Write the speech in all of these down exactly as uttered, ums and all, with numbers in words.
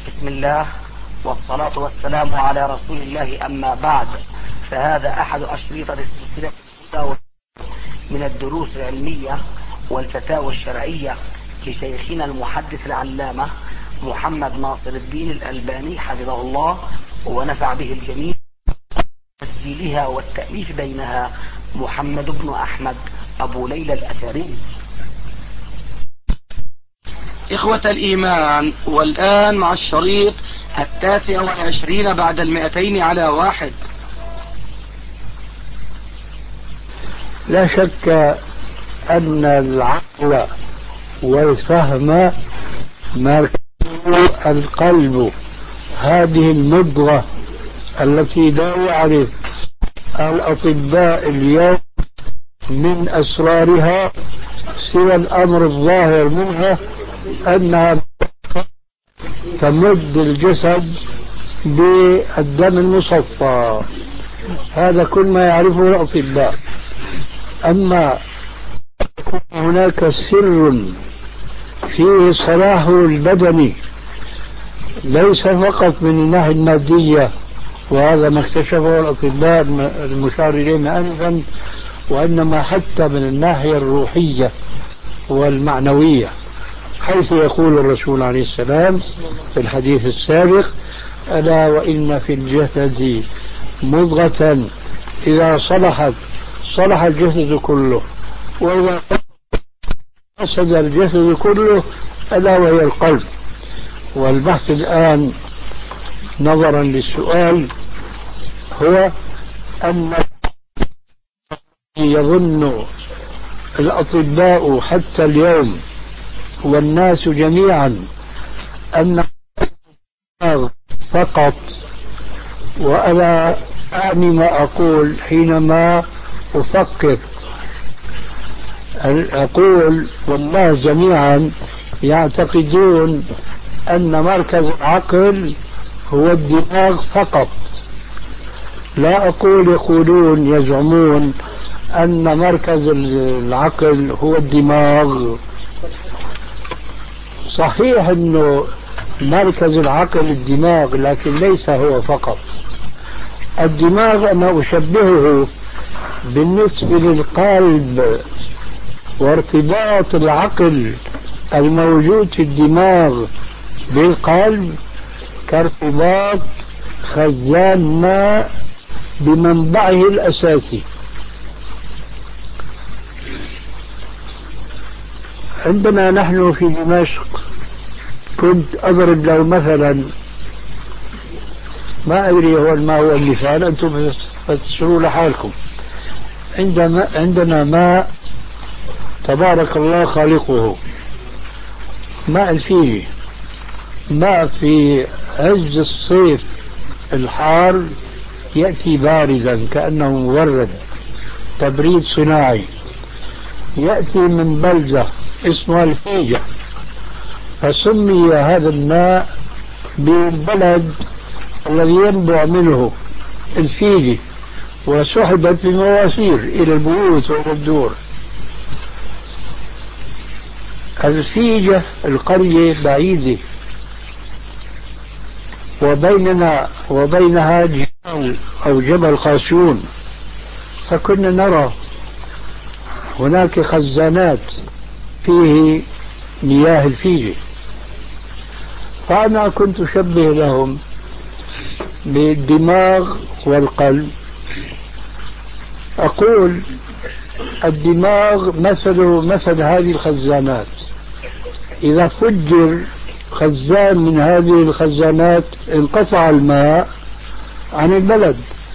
بسم الله والصلاة والسلام على رسول الله، أما بعد، فهذا أحد أشرطة السلسلة من الدروس العلمية والفتاوى الشرعية لشيخنا المحدث العلامة محمد ناصر الدين الألباني حفظه الله ونفع به الجميع. تسجيلها والتأليف بينها محمد بن أحمد أبو ليلى الأثري. إخوة الإيمان، والآن مع الشريط التاسع والعشرين بعد المئتين على واحد. لا شك أن العقل والفهم مركزه القلب، هذه المضغة التي لا يعرف الأطباء اليوم من أسرارها سوى الأمر الظاهر منها، أنها تمد الجسد بالدم المصفى. هذا كل ما يعرفه الأطباء. أما هناك سر فيه صلاحه البدني، ليس فقط من الناحية المادية، وهذا ما اكتشفه الأطباء المشار إليهم آنفا، وإنما حتى من الناحية الروحية والمعنوية، حيث يقول الرسول عليه السلام في الحديث السابق: ألا وإن في الجسد مضغة إذا صلحت صلح الجسد كله، وإذا فسد الجسد كله ألا وهي القلب. والبحث الآن نظرا للسؤال هو أن يظن الأطباء حتى اليوم والناس جميعا أن فقط، وأنا أعني ما أقول حينما أفكر، أقول والله جميعا يعتقدون أن مركز العقل هو الدماغ فقط. لا أقول يقولون يزعمون أن مركز العقل هو الدماغ. صحيح أنه مركز العقل الدماغ، لكن ليس هو فقط. الدماغ أنا أشبهه بالنسبة للقلب، وارتباط العقل الموجود في الدماغ بالقلب كارتباط خزان ماء بمنبعه الأساسي. عندنا نحن في دمشق، كنت أضرب له مثلا، ما أدري هو ما هو المثال، أنتم فتسروا لحالكم. عندما عندنا ماء تبارك الله خالقه، ماء الفيل، ماء في عز الصيف الحار يأتي بارزا كأنه مورد، تبريد صناعي، يأتي من بلدة اسمها الفيجة، فسمي هذا الماء بالبلد الذي ينبع منه الفيجة، وسحبت بمواسير إلى البيوت وإلى الدور. الفيجة القرية بعيدة، وبيننا وبينها جبل أو جبل قاسيون، فكنا نرى هناك خزانات فيه مياه الفيجة. فأنا كنت أشبه لهم بالدماغ والقلب، أقول الدماغ مثل مثل هذه الخزانات، إذا فجر خزان من هذه الخزانات انقطع الماء عن البلد.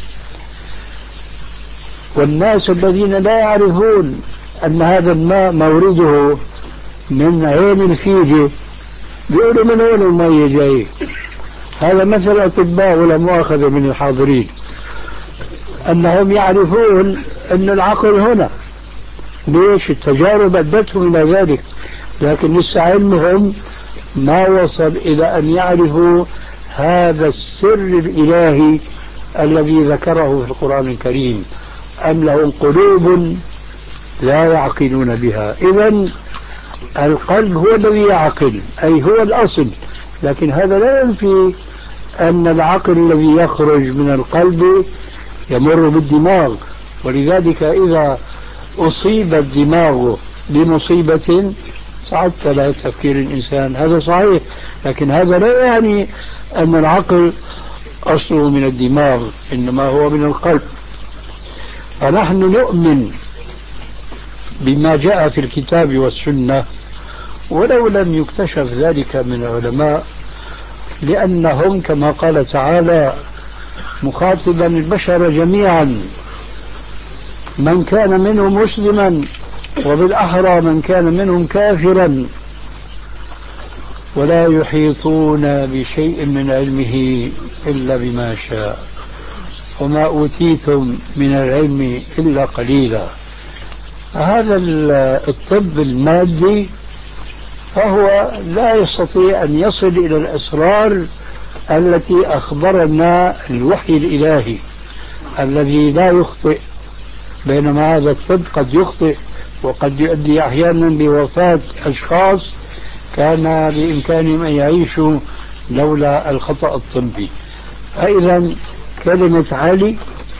والناس الذين لا يعرفون أن هذا الماء مورده من عين الفيجة بيقولوا من وين المية جاي. هذا مثل أطباء ولا مؤاخذة من الحاضرين، أنهم يعرفون أن العقل هنا، ليش؟ التجارب أدتهم إلى ذلك، لكن لسه علمهم ما وصل إلى أن يعرفوا هذا السر الإلهي الذي ذكره في القرآن الكريم: أم لهم قلوب لا يعقلون بها. إذن القلب هو الذي يعقل، أي هو الأصل، لكن هذا لا ينفي أن العقل الذي يخرج من القلب يمر بالدماغ. ولذلك إذا أصيب الدماغ بمصيبة صعدت على تفكير الإنسان، هذا صحيح، لكن هذا لا يعني أن العقل أصله من الدماغ، إنما هو من القلب. فنحن نؤمن بما جاء في الكتاب والسنة ولو لم يكتشف ذلك من العلماء، لأنهم كما قال تعالى مخاطبا البشر جميعا من كان منهم مسلما وبالأحرى من كان منهم كافرا ولا يحيطون بشيء من علمه إلا بما شاء وما أوتيتم من العلم إلا قليلا. هذا الطب المادي فهو لا يستطيع أن يصل إلى الأسرار التي أخبرنا الوحي الإلهي الذي لا يخطئ، بينما هذا الطب قد يخطئ وقد يؤدي أحيانا بوفاة أشخاص كان بإمكانهم أن يعيشوا لولا الخطأ الطبي. فإذا كلمة علي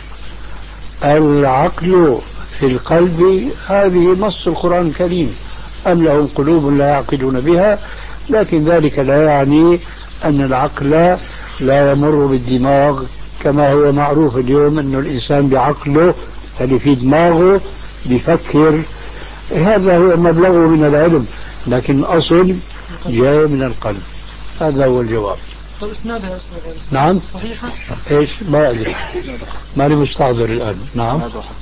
العقل في القلب هذه نص القرآن الكريم، أم لهم قلوب لا يعقلون بها، لكن ذلك لا يعني أن العقل لا يمر بالدماغ كما هو معروف اليوم أن الإنسان بعقله اللي في دماغه بيفكر، هذا هو مبلغه من العلم، لكن الأصل جاي من القلب. هذا هو الجواب. طيب اسنادها أستاذ؟ نعم صحيحة؟ ايش ما أدري ماني مستحضر الآن. نعم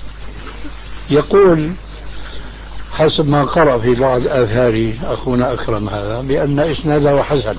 يقول حسب ما قرأ في بعض آثار أخونا أكرم هذا بأن إسناده حسن.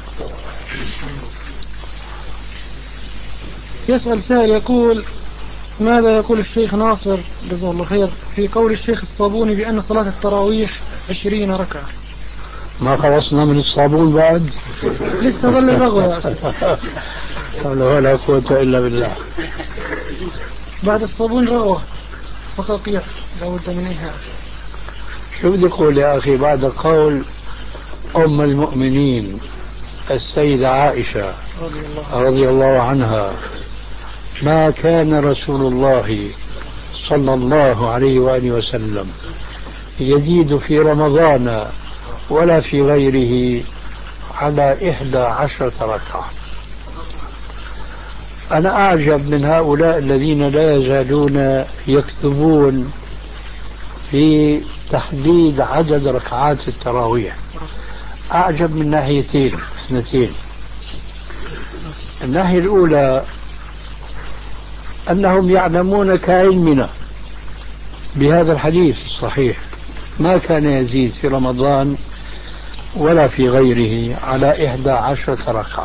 يسأل سائل يقول ماذا يقول الشيخ ناصر جزاه الله خير في قول الشيخ الصابوني بأن صلاة التراويح عشرين ركعة؟ ما خلصنا من الصابون بعد؟ لسه ظل الرغوة يا أستاذ. ولا قوة إلا بالله. بعد الصابون رغوة فقط كيف لابد من إيهاب. شو بدي أقول يا أخي بعد قول أم المؤمنين السيدة عائشة رضي الله, رضي الله عنها ما كان رسول الله صلى الله عليه وآله وسلم يزيد في رمضان ولا في غيره على إحدى عشرة ركعة. أنا أعجب من هؤلاء الذين لا يزالون يكتبون في تحديد عدد ركعات التراويح. أعجب من ناحيتين اثنتين. الناحية الأولى أنهم يعلمون كعلمنا بهذا الحديث الصحيح ما كان يزيد في رمضان ولا في غيره على إحدى عشرة ركعة،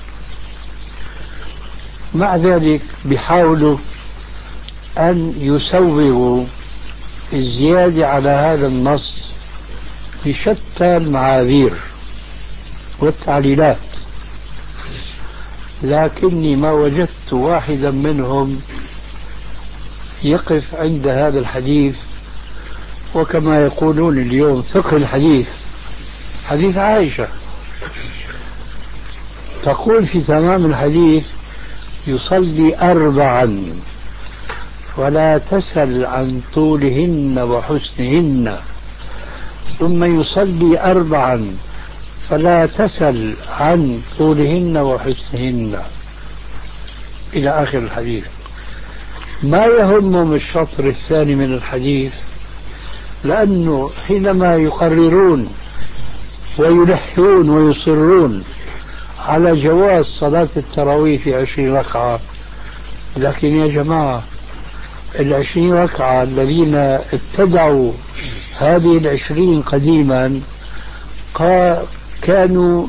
مع ذلك بيحاولوا أن يسوغوا الزيادة على هذا النص بشتى المعاذير والتعليلات، لكني ما وجدت واحدا منهم يقف عند هذا الحديث. وكما يقولون اليوم فقه الحديث، حديث عائشة تقول في تمام الحديث يصلي أربعا ولا تسل عن طولهن وحسنهن، ثم يصلي أربعا فلا تسل عن طولهن وحسنهن إلى آخر الحديث. ما يهمهم الشطر الثاني من الحديث، لأنه حينما يقررون ويلحون ويصرون على جواز صلاة التراويح في عشرين ركعة، لكن يا جماعة العشرين ركعة الذين ابتدعوا هذه العشرين قديما كانوا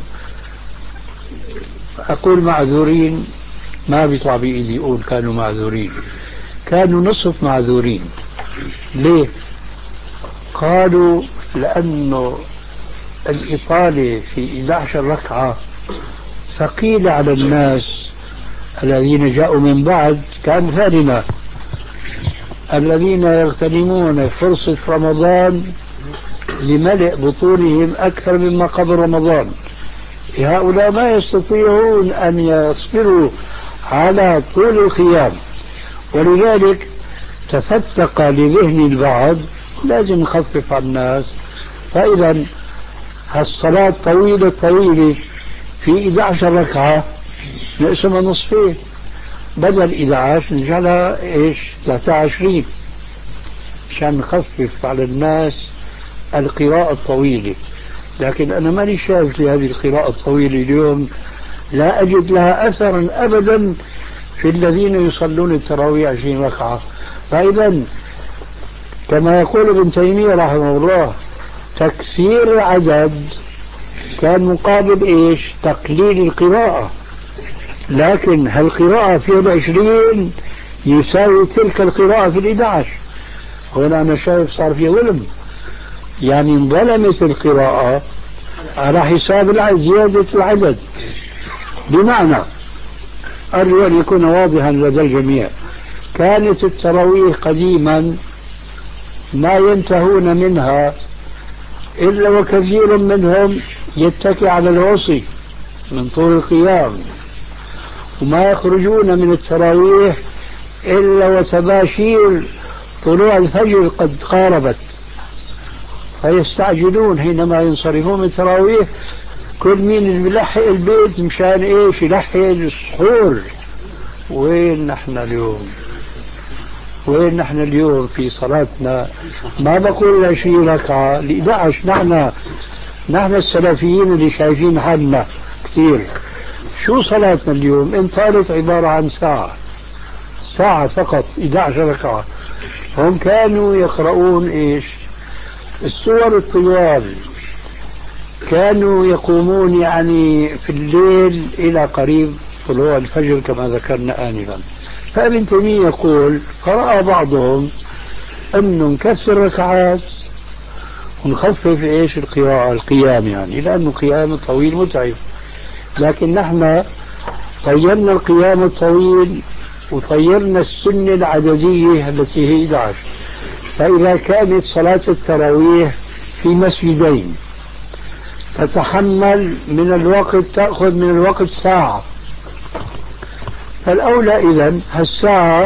أقول معذورين، ما بيطلع بإيدي أقول كانوا معذورين، كانوا نصف معذورين. ليه؟ قالوا لأنه الإطالة في إحدى عشرة ركعة ثقيلة على الناس الذين جاءوا من بعد كأمثالنا الذين يغتنمون فرصة رمضان لملء بطونهم أكثر مما قبل رمضان. هؤلاء ما يستطيعون أن يصبروا على طول القيام، ولذلك تفتق لذهن البعض لازم نخفف على الناس. فإذا هالصلاة طويلة طويلة في إحدى عشرة ركعة نقسمها نصفين، بدل إحدى عشر نجعلها إيش ثلاثة وعشرين عشان نخفف على الناس القراءة الطويلة. لكن أنا ماني شايف لهذه القراءة الطويلة اليوم، لا أجد لها أثرا أبدا في الذين يصلون التراويح عشرين ركعة. فإذا كما يقول ابن تيمية رحمه الله تكثير العدد كان مقابل إيش تقليل القراءة، لكن هالقراءة في العشرين يساوي تلك القراءة في الإحدى عشر. هنا أنا شايف صار في ظلم، يعني انظلمت القراءة على حساب زيادة العدد. بمعنى أرجو أن يكون واضحا لدى الجميع، كانت التراويح قديما ما ينتهون منها إلا وكثير منهم يتكي على الوصي من طول القيام، وما يخرجون من التراويح إلا وتباشير طلوع الفجر قد قاربت، فيستعجلون حينما ينصرفون من التراويح. كل مين اللي بيلحق البيت مشان ايش يلحق السحور. وين نحن اليوم؟ وين نحن اليوم في صلاتنا؟ ما بقول عشرين ركعة لإحدى عشر. نحن نحن السلفيين اللي شايفين حالنا كثير. شو صلاتنا اليوم؟ إن طالت عبارة عن ساعة ساعة فقط إحدى عشر ركعة. هم كانوا يقرؤون إيش السور الطوال، كانوا يقومون يعني في الليل إلى قريب طلوع الفجر كما ذكرنا آنفا. فابن تيمية يقول قرأ بعضهم أنه نكسر ركعات ونخفف إيش القراءة القيام، يعني لأنه قيام طويل متعب. لكن نحن طيرنا القيام الطويل وطيرنا السنة العددية التي هي إحدى عشر. فإذا كانت صلاة التراويح في مسجدين تتحمل من الوقت، تأخذ من الوقت ساعة، فالأولى إذن هالساعة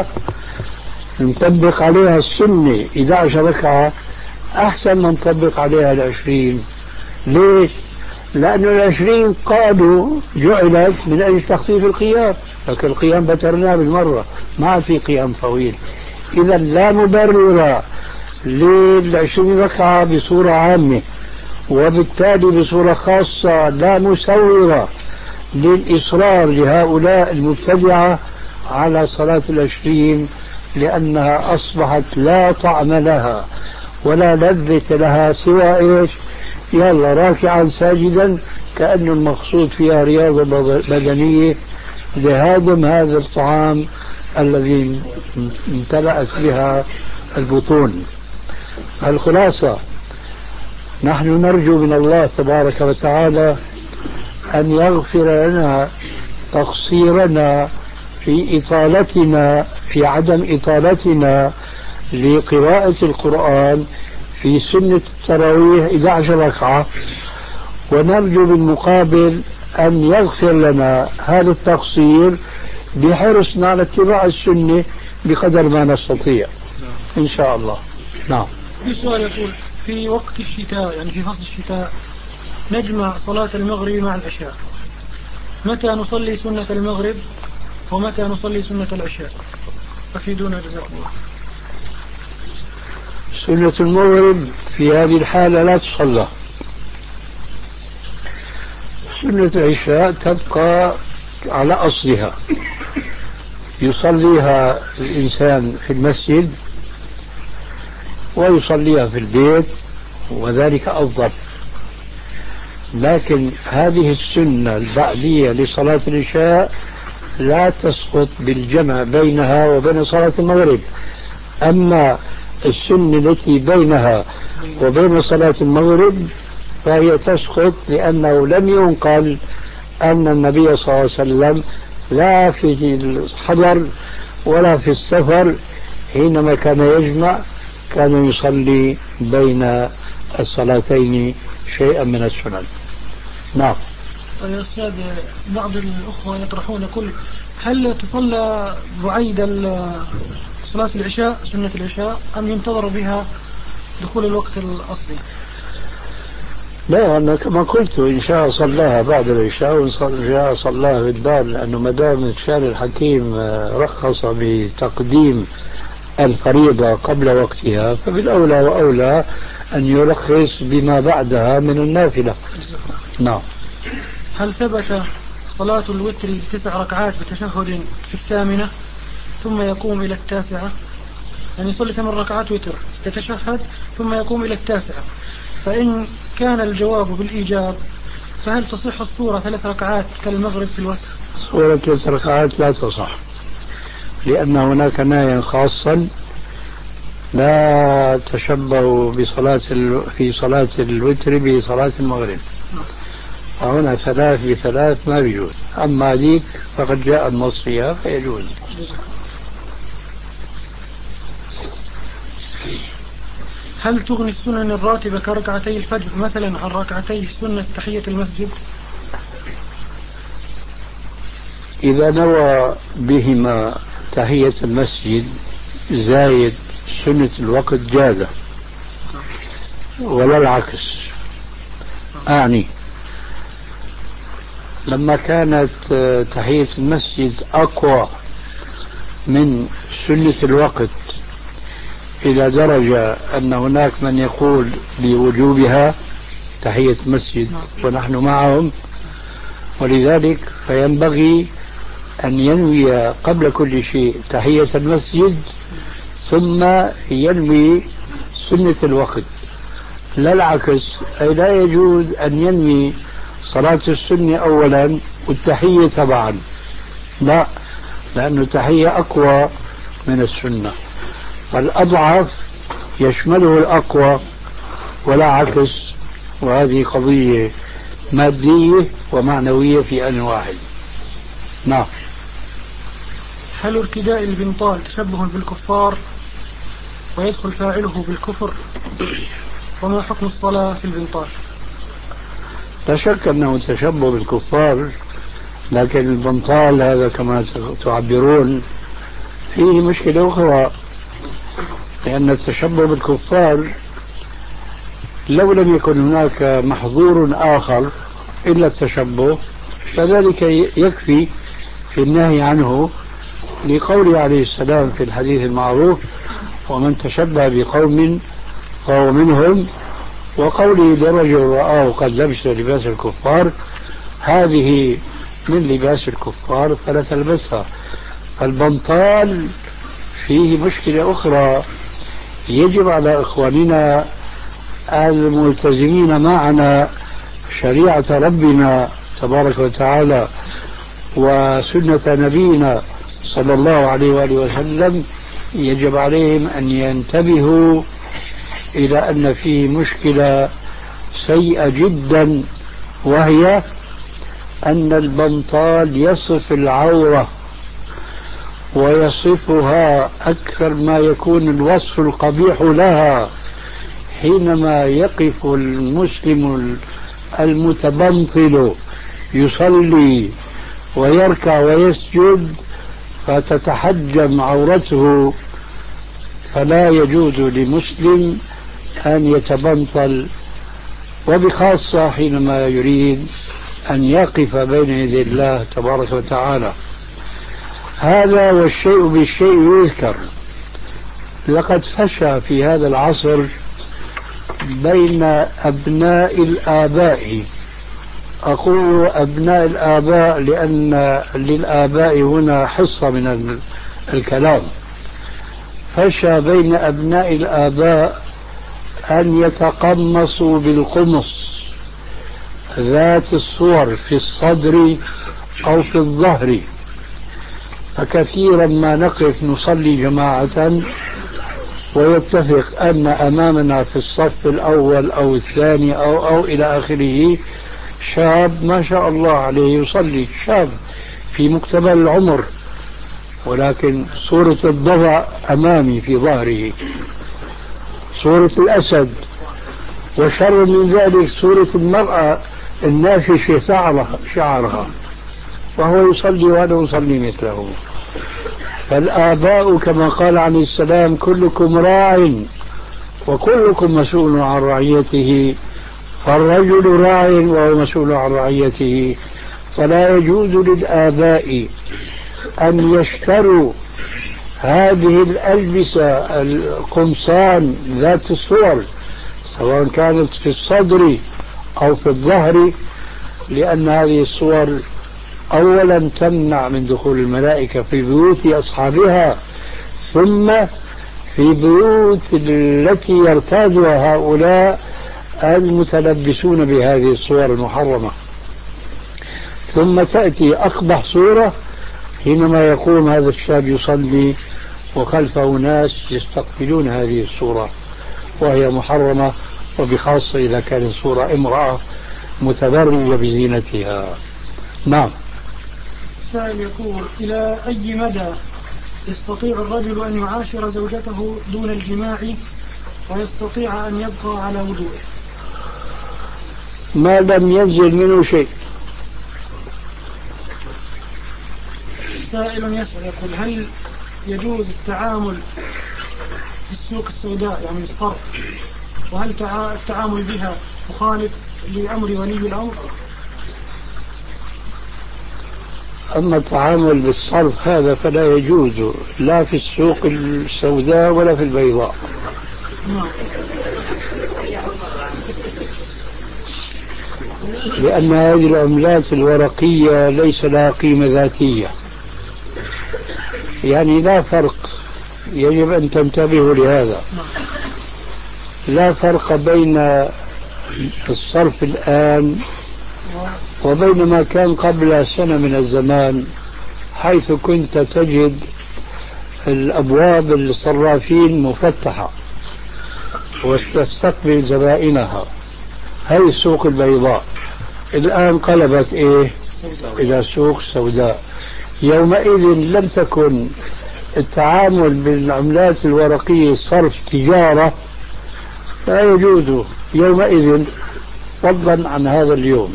نطبق عليها السنة إحدى عشر ركعة أحسن من نطبق عليها العشرين. ليش؟ لأن العشرين قالوا جعلت من أجل تخفيف القيام، لكن القيام بترناه بالمرة، ما عاد في قيام طويل. إذا لا مبرر للعشرين ركعة بصورة عامة، وبالتالي بصورة خاصة لا مسورة للإصرار لهؤلاء المبتدعة على صلاة العشرين، لأنها أصبحت لا طعم لها ولا لذة لها سوى إيش يلا راكعا ساجدا، كأنه المقصود فيها رياضة بدنية لهضم هذا الطعام الذي امتلأت بها البطون. الخلاصة نحن نرجو من الله تبارك وتعالى أن يغفر لنا تقصيرنا في إطالتنا في عدم إطالتنا لقراءة القرآن في سنة التراويح إحدى عشر ركعة، ونرجو بالمقابل أن يغفر لنا هذا التقصير بحرصنا على اتباع السنة بقدر ما نستطيع إن شاء الله. نعم. في سؤال يقول في وقت الشتاء يعني في فصل الشتاء نجمع صلاة المغرب مع العشاء، متى نصلي سنة المغرب ومتى نصلي سنة العشاء؟ أفيدونا جزاكم الله. سنة المغرب في هذه الحالة لا تصلى، سنة العشاء تبقى على أصلها، يصليها الإنسان في المسجد ويصليها في البيت وذلك أفضل. لكن هذه السنة البعدية لصلاة العشاء لا تسقط بالجمع بينها وبين صلاة المغرب. أما السنة التي بينها وبين صلاة المغرب فهي تسقط، لأنه لم ينقل أن النبي صلى الله عليه وسلم لا في الحضر ولا في السفر حينما كان يجمع كان يصلي بين الصلاتين شيئا من السنن. نعم. يا أستاذ بعض الأخوة يطرحون كل هل تصلى بعيد صلاة العشاء سنة العشاء أم ينتظر بها دخول الوقت الأصلي؟ لا، أنا كما قلت إن شاء صلاها بعد العشاء وإن شاء صلاها في الدار، لأنه ما دام الشارع الحكيم رخص بتقديم الفريضة قبل وقتها فبالأولى وأولى أن يرخص بما بعدها من النافلة. نعم. هل ثبت صلاة الوتر بتسع ركعات بتشهد في الثامنة ثم يقوم إلى التاسعة؟ يعني يصلي ثمان ركعات وتر يتشهد ثم يقوم إلى التاسعة، فإن كان الجواب بالإيجاب فهل تصح الصورة ثلاث ركعات كالمغرب في الوتر؟ صورة ثلاث ركعات لا تصح، لأن هناك نهيا خاصا لا تشبهوا بصلاة ال... في صلاة الوتر بصلاة المغرب، هنا ثلاث بثلاث ما يجوز، أما ذيك فقد جاء النص فيها فيجوز. هل تغني السنن الراتبة كركعتي الفجر مثلا عن ركعتي سنة تحية المسجد؟ إذا نوى بهما تحية المسجد زايد سنة الوقت جازة، ولا العكس. أعني لما كانت تحية المسجد أقوى من سنة الوقت إلى درجة أن هناك من يقول بوجوبها تحية المسجد ونحن معهم، ولذلك فينبغي أن ينوي قبل كل شيء تحية المسجد ثم ينوي سنة الوقت، لا العكس. أي لا يجوز أن ينوي صلاة السنة أولا والتحية تبعا، لا، لأن التحية أقوى من السنة، فالأضعف يشمله الأقوى ولا عكس، وهذه قضية مادية ومعنوية في آن واحد. نعم. هل ارتداء البنطال تشبه بالكفار ويدخل فاعله بالكفر؟ وما حكم الصلاة في البنطال؟ لا شك أنه تشبه بالكفار، لكن البنطال هذا كما تعبرون فيه مشكلة أخرى، لأن التشبه بالكفار لو لم يكن هناك محظور آخر إلا التشبه فذلك يكفي في النهي عنه، لقوله عليه السلام في الحديث المعروف: ومن تشبه بقوم فهو منهم، وقوله لرجل رآه قد لبس لباس الكفار، هذه من لباس الكفار فلا تلبسها. فالبنطال فيه مشكلة أخرى، يجب على إخواننا الملتزمين معنا شريعة ربنا تبارك وتعالى وسنة نبينا صلى الله عليه وآله وسلم، يجب عليهم أن ينتبهوا إلى أن فيه مشكلة سيئة جدا، وهي أن البنطال يصف العورة ويصفها أكثر ما يكون الوصف القبيح لها. حينما يقف المسلم المتبنطل يصلي ويركع ويسجد فتتحجم عورته، فلا يجوز لمسلم أن يتبنطل، وبخاصة حينما يريد أن يقف بين يدي الله تبارك وتعالى. هذا والشيء بالشيء يذكر. لقد فشى في هذا العصر بين أبناء الآباء، أقول أبناء الآباء لأن للآباء هنا حصة من الكلام، فشى بين أبناء الآباء أن يتقمصوا بالقمص ذات الصور في الصدر أو في الظهر، فكثيرا ما نقف نصلي جماعة ويتفق أن أمامنا في الصف الأول أو الثاني أو أو إلى آخره شاب ما شاء الله عليه يصلي، شاب في مقتبل العمر، ولكن صورة الضبع أمامي في ظهره، صورة الأسد، وشر من ذلك صورة المرأة النافشة شعرها, شعرها وهو يصلي وأنا أصلي مثله. فالآباء كما قال عليه السلام كلكم راع وكلكم مسؤول عن رعيته، فالرجل راع وهو مسؤول عن رعيته. فلا يجوز للآباء أن يشتروا هذه الألبسة القمصان ذات الصور سواء كانت في الصدر أو في الظهر، لأن هذه الصور أولا تمنع من دخول الملائكة في بيوت أصحابها، ثم في بيوت التي يرتادها هؤلاء المتلبسون بهذه الصور المحرمة. ثم تأتي أقبح صورة حينما يقوم هذا الشاب يصلي وخلفه ناس يستقبلون هذه الصورة وهي محرمة، وبخاصة إذا كانت صورة امرأة متبرجة بزينتها. نعم. سائل يقول: إلى أي مدى يستطيع الرجل أن يعاشر زوجته دون الجماع ويستطيع أن يبقى على وضوءه؟ ما لم ينزل منه شيء. سائل يسأل يقول: هل يجوز التعامل في السوق السوداء يعني الصرف، وهل التعامل بها مخالف لأمر ولي الأمر؟ أما التعامل بالصرف هذا فلا يجوز لا في السوق السوداء ولا في البيضاء. لأن هذه العملات الورقية ليس لها قيمة ذاتية، يعني لا فرق، يجب أن تنتبهوا لهذا، لا فرق بين الصرف الآن وبين ما كان قبل سنة من الزمان، حيث كنت تجد الأبواب الصرافين مفتحة وتستقبل زبائنها. هذه السوق البيضاء الآن قلبت إيه إلى سوق سوداء. يومئذ لم تكن التعامل بالعملات الورقية صرف تجارة، لا يجوز يومئذ فضلا عن هذا اليوم.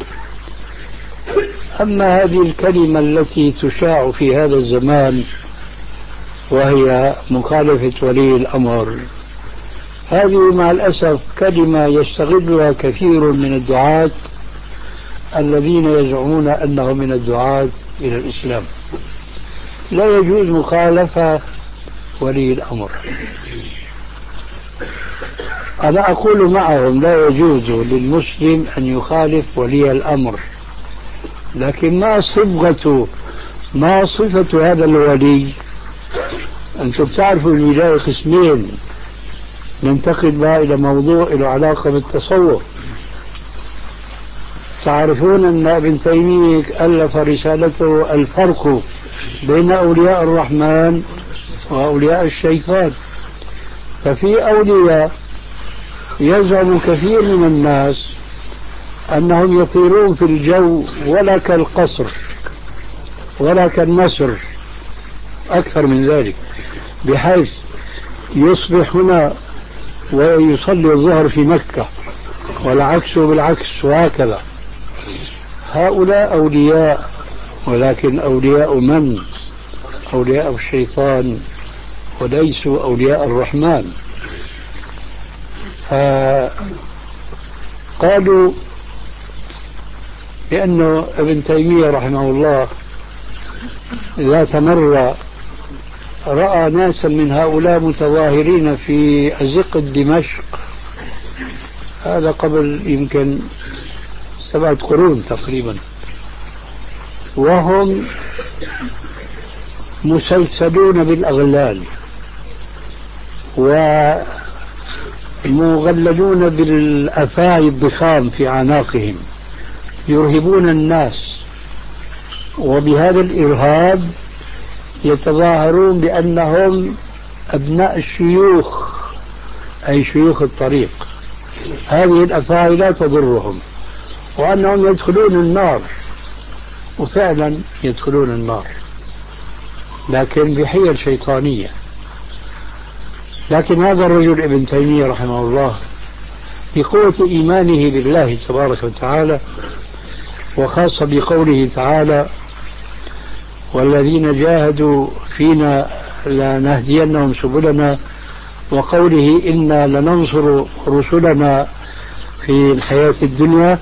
أما هذه الكلمة التي تشاع في هذا الزمان وهي مخالفة ولي الأمر، هذه مع الأسف كلمة يستغلها كثير من الدعاة الذين يزعمون أنهم من الدعاة إلى الإسلام. لا يجوز مخالفة ولي الأمر. أنا أقول معهم لا يجوز للمسلم أن يخالف ولي الأمر، لكن ما صبغة ما صفة هذا الولي؟ أنتم تعرفوا الولاية قسمين ننتقل بها إلى موضوع له علاقة بالتصوف. تعرفون أن ابن تيمية ألف رسالته الفرق بين أولياء الرحمن وأولياء الشيطان. ففي أولياء يزعم كثير من الناس أنهم يطيرون في الجو ولا كالقصر ولا كالنسر، أكثر من ذلك، بحيث يصبح هنا ويصلي الظهر في مكة والعكس بالعكس وهكذا. هؤلاء أولياء، ولكن أولياء من؟ أولياء الشيطان وليسوا أولياء الرحمن. فقالوا بأنه ابن تيمية رحمه الله ذات مرة رأى ناسا من هؤلاء متظاهرين في أزقة دمشق، هذا قبل يمكن سبعة قرون تقريبا، وهم مسلسلون بالأغلال ومغللون بالأفاعي الضخام في أعناقهم، يرهبون الناس، وبهذا الإرهاب يتظاهرون بأنهم أبناء الشيوخ، أي شيوخ الطريق. هذه الأفاعي لا تضرهم، وأنهم يدخلون النار، وفعلا يدخلون النار، لكن بحيل شيطانية. لكن هذا الرجل ابن تيمية رحمه الله بقوة إيمانه بالله تبارك وتعالى وخاصة بقوله تعالى والذين جاهدوا فينا لنهدينهم سبلنا، وقوله إنا لننصر رسلنا في الحياة الدنيا،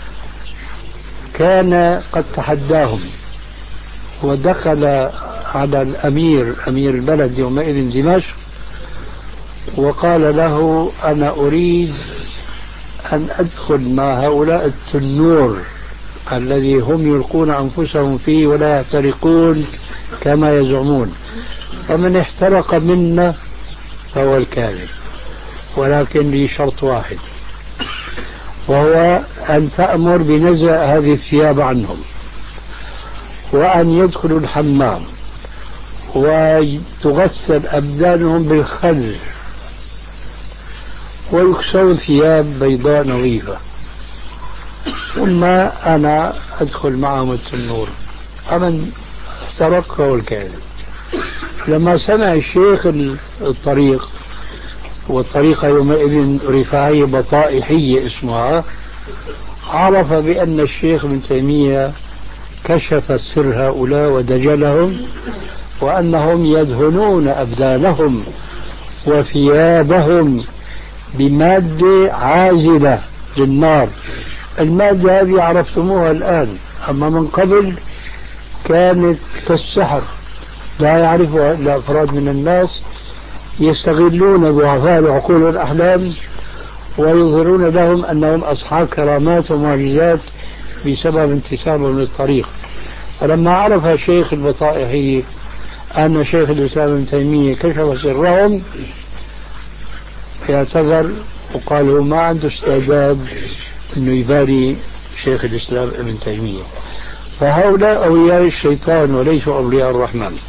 كان قد تحداهم ودخل على الأمير أمير البلد يومئذ دمشق وقال له أنا أريد أن أدخل مع هؤلاء التنور الذي هم يلقون أنفسهم فيه ولا يحترقون كما يزعمون، فمن احترق منا فهو الكاذب، ولكن لي شرط واحد، وهو أن تأمر بنزع هذه الثياب عنهم وأن يدخلوا الحمام وتغسل أبدانهم بالخل ويكسون ثياب بيضاء نظيفة، ثم أنا أدخل معهم التنور، أمن احترق فهو الكاذب. لما سمع الشيخ الطريق، والطريقة يومئذ رفاعية بطائحية اسمها، عرف بأن الشيخ ابن تيمية كشف سر هؤلاء ودجلهم، وأنهم يدهنون أبدانهم وثيابهم بمادة عازلة للنار. المادة هذه عرفتموها الآن، أما من قبل كانت كالسحر لا يعرفها إلا أفراد من الناس، يستغلون ضعفاء العقول والأحلام ويظهرون لهم أنهم أصحاب كرامات ومعجزات بسبب انتسابهم للطريق. فلما عرف الشيخ البطائحي أن شيخ الإسلام ابن تيمية كشف سرهم اعتذر وقال له ما عنده استعداد أنه يباري شيخ الإسلام ابن تيمية. فهؤلاء أولياء الشيطان وليسوا أولياء الرحمن.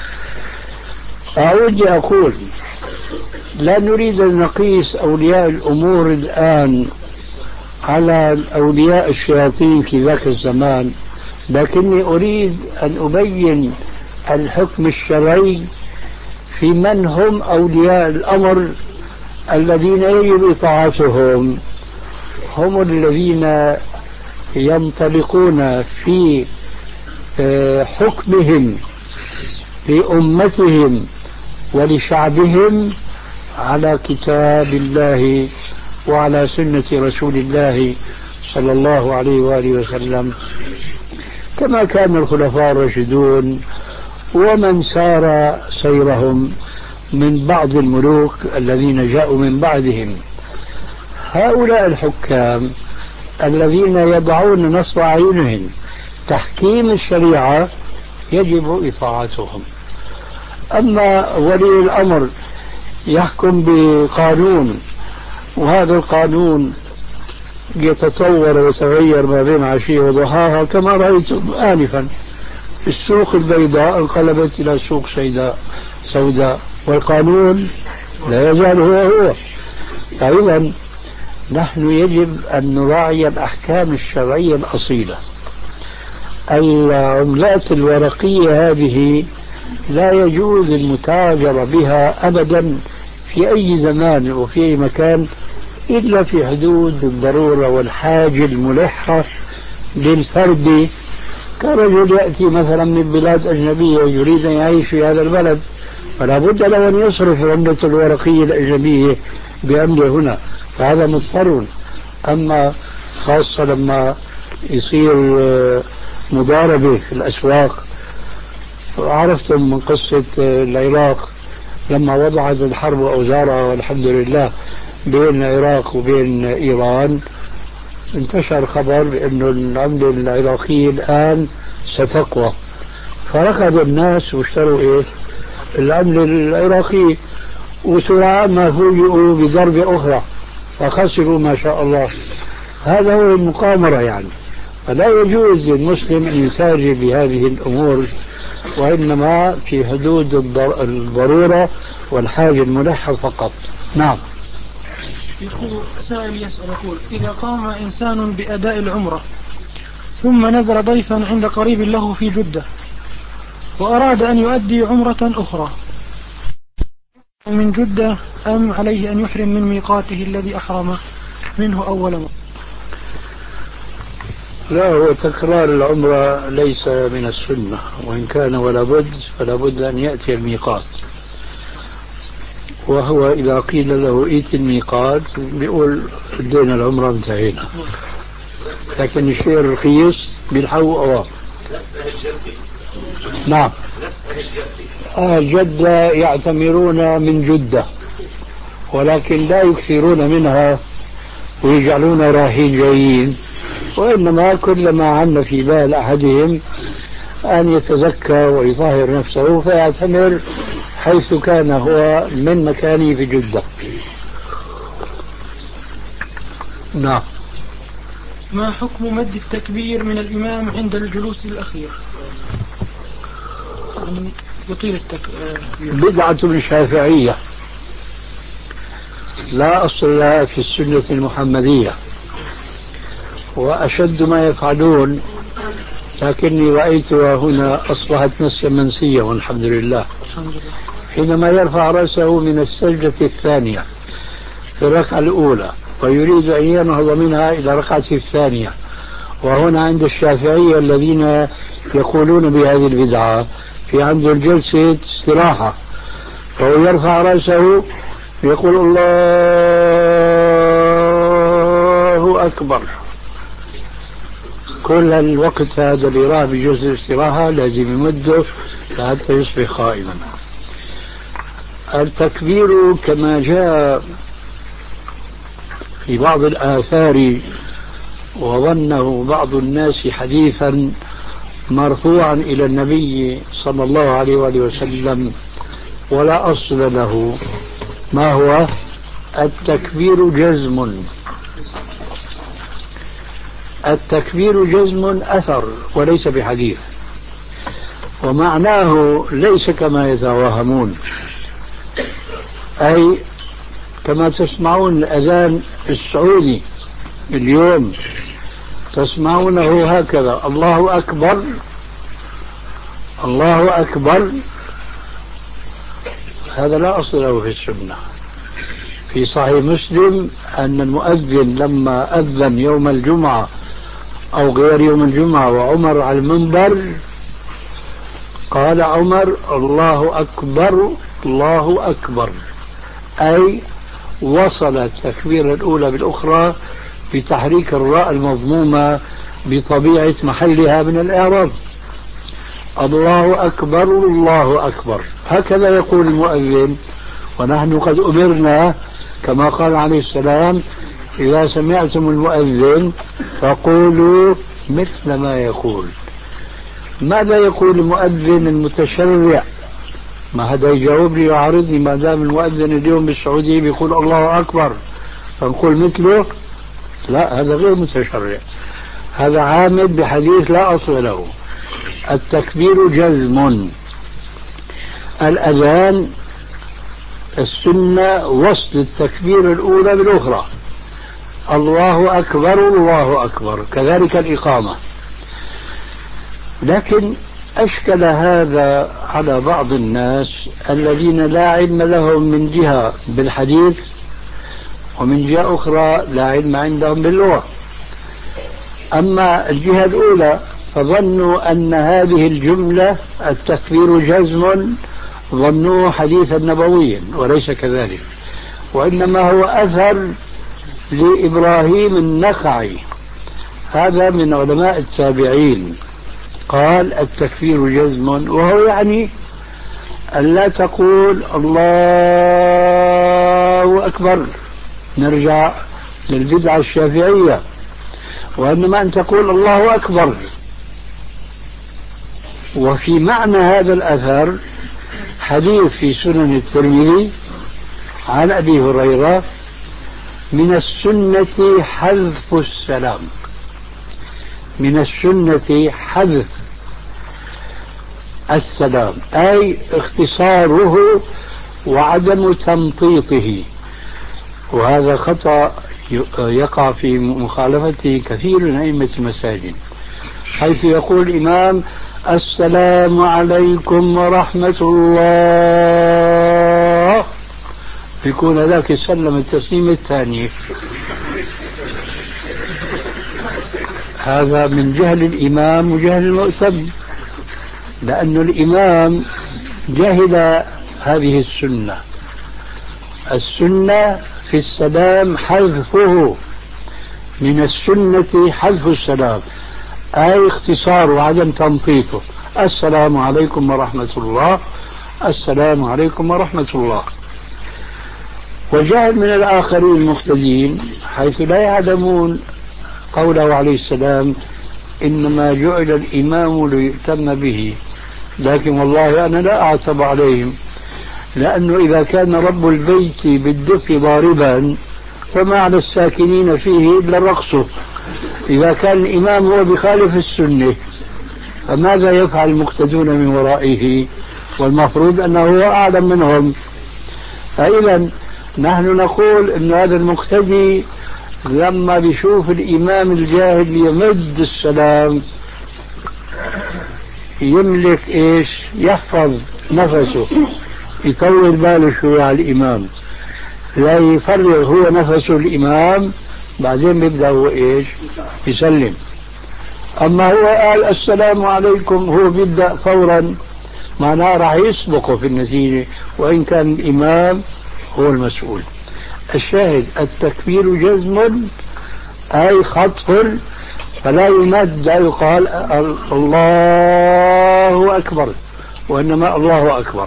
أعود أقول لا نريد أن نقيس أولياء الأمور الآن على أولياء الشياطين في ذاك الزمان، لكني أريد أن أبين الحكم الشرعي في من هم أولياء الأمر الذين يجب إطاعتهم. هم الذين ينطلقون في حكمهم لأمتهم ولشعبهم على كتاب الله وعلى سنة رسول الله صلى الله عليه وآله وسلم، كما كان الخلفاء الراشدون ومن سار سيرهم من بعض الملوك الذين جاءوا من بعدهم. هؤلاء الحكام الذين يضعون نصب أعينهم تحكيم الشريعة يجب إطاعتهم. أما ولي الأمر يحكم بقانون وهذا القانون يتطور ويتغير ما بين عشية وضحاها، كما رأيتم آنفا السوق البيضاء انقلبت إلى سوق سوداء سوداء والقانون لا يزال هو هو. أيضا نحن يجب أن نراعي الأحكام الشرعية الأصيلة. العملات الورقية هذه لا يجوز المتاجرة بها أبدا في أي زمان وفي أي مكان إلا في حدود الضرورة والحاجة الملحة للفرد، كرجل يأتي مثلا من بلاد أجنبية ويريد أن يعيش في هذا البلد فلا بد له أن يصرف العملة الورقية الأجنبية بأمره هنا، فهذا مضطر. أما خاصة لما يصير مضاربة في الأسواق، عرفتم من قصة العراق لما وضعت الحرب أوزارها والحمد لله بين العراق وبين إيران، انتشر خبر بأن العملة العراقية الآن ستقوى، فركض الناس واشتروا إيه العملة العراقية، وسرعان ما فوجئوا بضربة أخرى فخسروا ما شاء الله. هذا هو المقامرة يعني. فلا يجوز للمسلم أن يتاجر بهذه الأمور، وإنما في حدود الضرورة والحاجة الملحة فقط. نعم. يقول سائل يسأل يقول إذا قام إنسان بأداء العمرة ثم نزل ضيفا عند قريب له في جدة وأراد أن يؤدي عمرة أخرى من جدة، أم عليه أن يحرم من ميقاته الذي أحرم منه أول مرة؟ لا، هو تكرار العمرة ليس من السنة، وإن كان ولا بد فلا بد أن يأتي الميقات، وهو إذا قيل له ائت الميقات بيقول ادينا العمرة انتهينا. لكن الشيء الرخيص بيلحقوا أوام. نعم. أهل جدة يعتمرون من جدة، ولكن لا يكثرون منها ويجعلون راهين جايين، وإنما كلما عن في بال أحدهم أن يتزكى ويطهر نفسه فيعتمر حيث كان هو من مكانه في جدة. نعم. ما حكم مد التكبير من الإمام عند الجلوس الأخير؟ يطيل التكبير. بدعة شافعية لا أصل لها في السنة المحمدية، وأشد ما يفعلون، لكني رأيتها هنا أصبحت نسيا منسيا والحمد لله. حينما يرفع رأسه من السجدة الثانية في الركعة الأولى ويريد أن ينهض منها إلى الركعة الثانية، وهنا عند الشافعية الذين يقولون بهذه البدعة في عند الجلسة استراحة، فهو يرفع رأسه يقول الله أكبر. كل الوقت هذا اللي راح بجلسة الاستراحة لازم يمده حتى يصبح قائما. التكبير كما جاء في بعض الآثار وظنه بعض الناس حديثا مرفوعا إلى النبي صلى الله عليه وآله وسلم ولا أصل له. ما هو؟ التكبير جزم. التكبير جزم أثر وليس بحديث، ومعناه ليس كما يتوهمون، أي كما تسمعون الأذان السعودي اليوم تسمعونه هكذا الله أكبر الله أكبر، هذا لا أصل له في السنة. في صحيح مسلم أن المؤذن لما أذن يوم الجمعة أو غير يوم الجمعة وعمر على المنبر قال عمر الله أكبر الله أكبر، أي وصل التكبير الأولى بالأخرى بتحريك الراء المضمومة بطبيعة محلها من الإعراب. الله أكبر الله أكبر، هكذا يقول المؤذن. ونحن قد أمرنا كما قال عليه السلام إذا سمعتم المؤذن فقولوا مثل ما يقول. ماذا يقول المؤذن المتشرع؟ ما هذا يجاوب لي ويعارضني. ما دام المؤذن اليوم بالسعودية بيقول الله أكبر فنقول مثله؟ لا، هذا غير متشرع، هذا عامد بحديث لا أصل له. التكبير جزم. الأذان السنة وصل التكبير الأولى بالأخرى الله أكبر الله أكبر، كذلك الإقامة. لكن أشكل هذا على بعض الناس الذين لا علم لهم من جهة بالحديث ومن جهة أخرى لا علم عندهم باللغة. أما الجهة الأولى فظنوا أن هذه الجملة التكبير جزم، ظنوه حديثا نبويا وليس كذلك، وإنما هو أثر لإبراهيم النخعي، هذا من علماء التابعين، قال التكبير جزم، وهو يعني أن لا تقول الله أكبر نرجع للبدعة الشافعية، وإنما أن تقول الله أكبر. وفي معنى هذا الأثر حديث في سنن الترمذي عن أبي هريرة من السنة حذف السلام، من السنة حذف السلام أي اختصاره وعدم تمطيطه، وهذا خطأ يقع في مخالفته كثير من أئمة المساجد، حيث يقول الإمام السلام عليكم ورحمة الله، يكون ذاك سلم التسليم الثاني. هذا من جهل الإمام وجهل المؤتم، لأن الإمام جهل هذه السنة. السنة في السلام حذفه، من السنة حذف السلام، أي اختصار وعدم تنطيطه. السلام عليكم ورحمة الله، السلام عليكم ورحمة الله. وجهل من الآخرين المقتدين حيث لا يعلمون قوله عليه السلام: إنما جعل الإمام ليؤتم به. لكن والله أنا لا أعتب عليهم، لأنه إذا كان رب البيت بالدف ضاربا فما على الساكنين فيه إلا رقصه. إذا كان الإمام هو بخالف السنة فماذا يفعل المقتدون من ورائه؟ والمفروض أنه هو أعلم منهم. فإذا نحن نقول أن هذا المقتدي لما بيشوف الإمام الجاهل يمد السلام يملك إيش؟ يحفظ نفسه، يطول باله شوي على الإمام، لا يفرغ هو نفسه الإمام، بعدين بيبدأ هو إيش؟ يسلم. أما هو قال السلام عليكم هو بيبدأ فورا، معناه راح يسبقه في النتيجة، وإن كان الإمام هو المسؤول. الشاهد التكبير جزم أي خطف، فلا يمد، لا يقال الله أكبر، وإنما الله أكبر.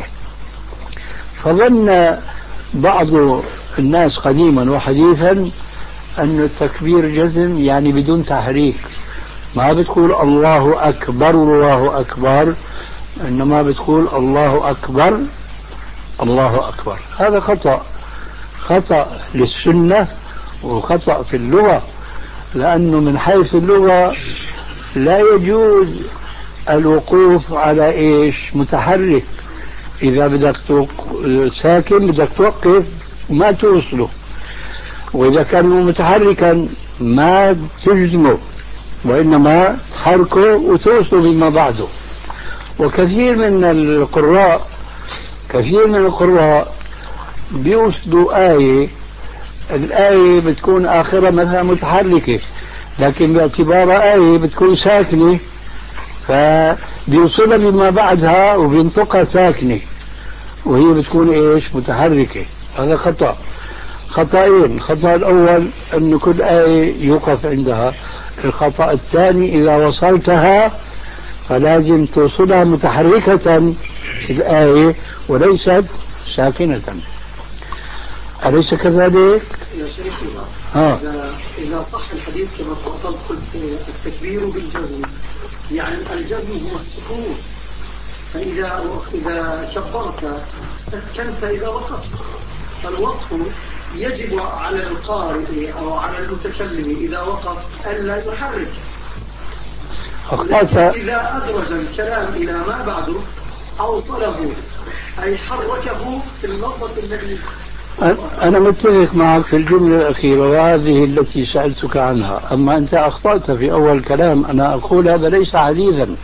فظن بعض الناس قديما وحديثا أن التكبير جزم يعني بدون تحريك، ما بتقول الله أكبر الله أكبر، إنما بتقول الله أكبر الله أكبر. هذا خطأ، خطأ للسنة وخطأ في اللغة، لأنه من حيث اللغة لا يجوز الوقوف على إيش؟ متحرك. إذا بدك ساكن بدك توقف ما توصله، وإذا كان متحركا ما تجزمه، وإنما تحركه وتوصله بما بعده. وكثير من القراء كثير من القراء بيوصلوا آية، الآية بتكون آخرة مثلا متحركة، لكن باعتبار آية بتكون ساكنة فبيوصلها بما بعدها وبينطقها ساكنة، وهي بتكون إيش؟ متحركة. هذا خطأ، خطأين. الخطأ الأول أن كل آية يوقف عندها. الخطأ الثاني إذا وصلتها فلازم توصلها متحركة في الآية وليست ساكنة. أليس كذلك؟ يا شيخنا آه. إذا, إذا صح الحديث كما تفضلت قلت التكبير بالجزم، يعني الجزم هو السكون، فإذا إذا كبرت سكنت إذا وقفت، فالوقف يجب على القارئ أو على المتكلم إذا وقف ألا يحرك. أخطأت. إذا أدرج الكلام إلى ما بعده أوصله أي حركه في اللفظة التي. أنا متفق معك في الجملة الأخيرة وهذه التي سألتك عنها، أما أنت أخطأت في أول كلام. أنا أقول هذا ليس حديثا،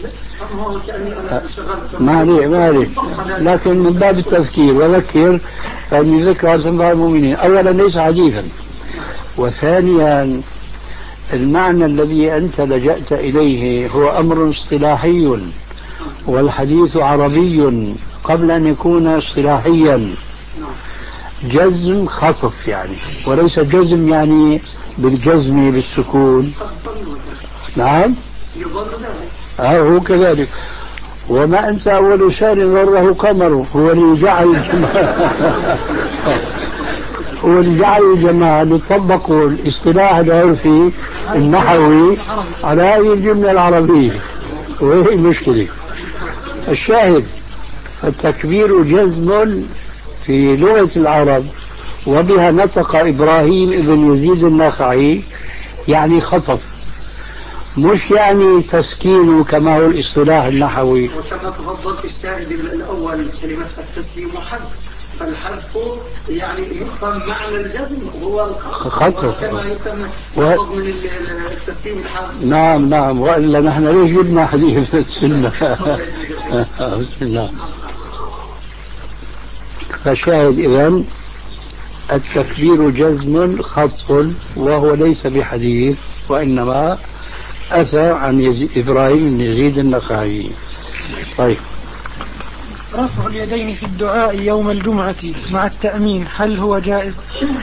ما عليه ما عليه، لكن من باب التذكير وذكر فإن ذكر تنفع المؤمنين. أولا ليس حديثا، وثانيا المعنى الذي أنت لجأت إليه هو أمر اصطلاحي، والحديث عربي قبل أن يكون اصطلاحيا. جزم خطف يعني، وليس جزم يعني بالجزم بالسكون. نعم آه هو كذلك. وما أنت أول شهر ضره قمر، هو اللي جعل الجماعة هو اللي جعل الجماعة يطبقوا الاصطلاح العرفي النحوي على هذه الجملة العربية، وهي المشكلة. الشاهد التكبير جزم في لغة العرب، وبها نطق إبراهيم ابن يزيد النخعي، يعني خطف، مش يعني تسكين كما هو الاصطلاح النحوي. وكما تفضلت الشاهد الأول كلمة التسليم حذف، فالحذف يعني يفهم معنى الجزم هو الخطف كما يسمى و... من التسليم الحذف. نعم نعم، وإلا نحن ليش جبنا حديث السنة. بسم الله. فشاهد إذن التكبير جزم خطف، وهو ليس بحديث، وإنما أثر عن يزيد إبراهيم بن يزيد النخعي. طيب، رفع اليدين في الدعاء يوم الجمعة مع التأمين هل هو جائز؟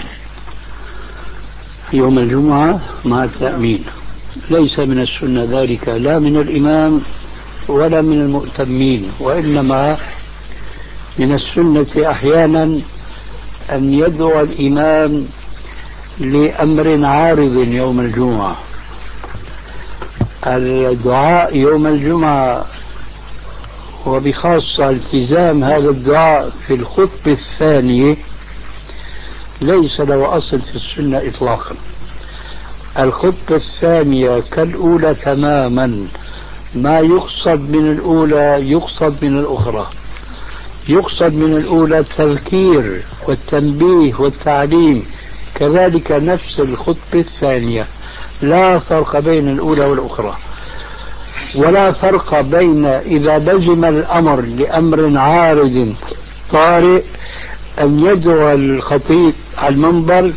يوم الجمعة مع التأمين ليس من السنة ذلك، لا من الإمام ولا من المؤتمين، وإنما من السنة أحيانا أن يدعو الإمام لأمر عارض يوم الجمعة. الدعاء يوم الجمعة وبخاصة التزام هذا الدعاء في الخطبة الثانية ليس له أصل في السنة إطلاقا. الخطبة الثانية كالأولى تماما، ما يقصد من الأولى يقصد من الأخرى. يقصد من الأولى التذكير والتنبيه والتعليم، كذلك نفس الخطبة الثانية، لا فرق بين الأولى والأخرى، ولا فرق بين إذا لزم الأمر لأمر عارض طارئ أن يدعو الخطيب على المنبر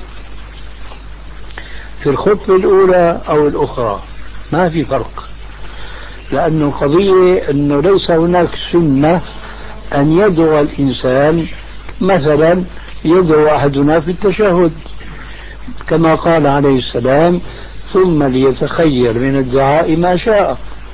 في الخطبة الأولى أو الأخرى، ما في فرق. لأنه القضية أنه ليس هناك سنة أن يدعو الإنسان، مثلا يدعو أحدنا في التشهد كما قال عليه السلام ثم ليتخير من الدعاء ما شاء،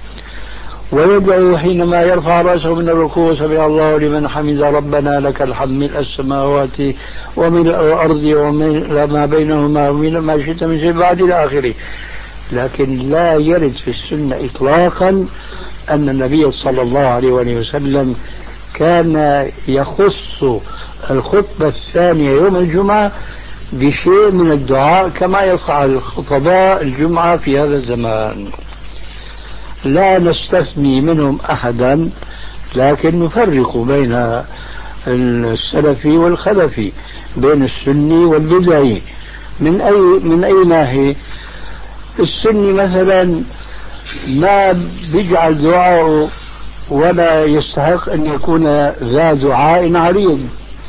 ويدعو حينما يرفع رأسه من الركوع سمع الله لمن حمد ربنا لك الحمد ملء السماوات وملء الأرض وملء ما بينهما وملء ما شئت من شيء بعد إلى آخره. لكن لا يرد في السنة إطلاقا أن النبي صلى الله عليه وسلم كان يخص الخطبة الثانية يوم الجمعة بشيء من الدعاء كما يفعل خطباء الجمعة في هذا الزمان. لا نستثني منهم أحدا، لكن نفرق بين السلفي والخلفي، بين السني والبدعي. من أي من أي ناحية؟ السني مثلا ما بيجعل دعاءه ولا يستحق أن يكون ذا دعاء عريض،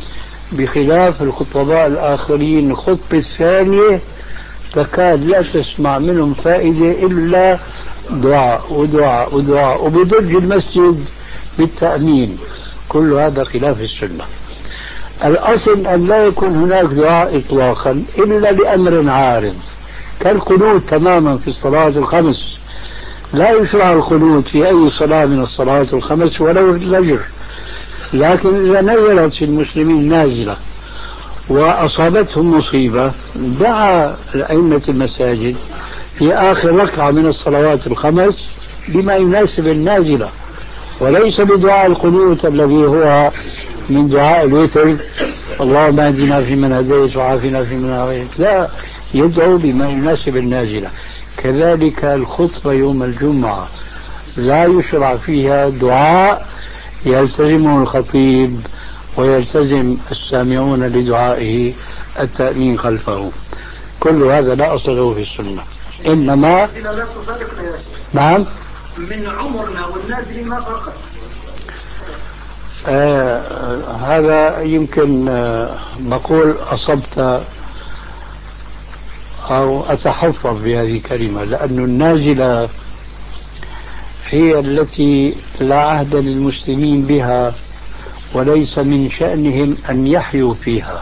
بخلاف الخطباء الآخرين الخطبة الثانية تكاد لا تسمع منهم فائدة إلا دعاء ودعاء ودعاء، وبضج المسجد بالتأمين. كل هذا خلاف السنة. الأصل أن لا يكون هناك دعاء إطلاقا إلا لأمر عارض، كالقنوت تماما في الصلاة الخمس. لا يشرع القنوت في أي صلاة من الصلاة الخمس ولو الفجر، لكن إذا نزلت في المسلمين نازلة وأصابتهم مصيبة دعا أئمة المساجد في آخر ركعة من الصلوات الخمس بما يناسب النازلة، وليس بدعاء القنوت الذي هو من دعاء الوتر اللهم اهدنا فيمن هديت وعافنا فيمن عافيت، لا، يدعو بما يناسب النازلة. كذلك الخطبة يوم الجمعة لا يشرع فيها دعاء يلتزمه الخطيب ويلتزم السامعون لدعائه التأمين خلفه. كل هذا لا أصل له في السنة، إنما نعم من عمرنا والنازل ما فرقت. آه هذا يمكن آه بقول أصبت أو أتحفظ بهذه الكلمة، لأن النازلة هي التي لا عهد للمسلمين بها وليس من شأنهم أن يحيوا فيها.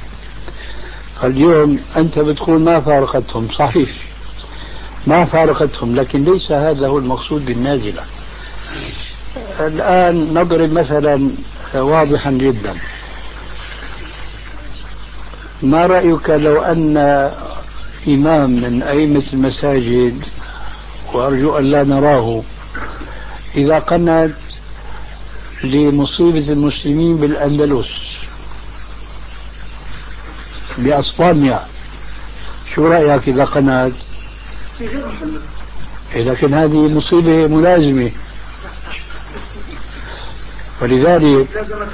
اليوم أنت بتقول ما فارقتهم، صحيح ما فارقتهم، لكن ليس هذا هو المقصود بالنازلة. الآن نضرب مثلا واضحا جدا، ما رأيك لو أن إمام من أئمة المساجد، وأرجو أن لا نراه، إذا قنت لمصيبة المسلمين بالأندلس بأسبانيا، شو رأيك إذا قنت؟ لكن هذه مصيبة ملازمة، ولذلك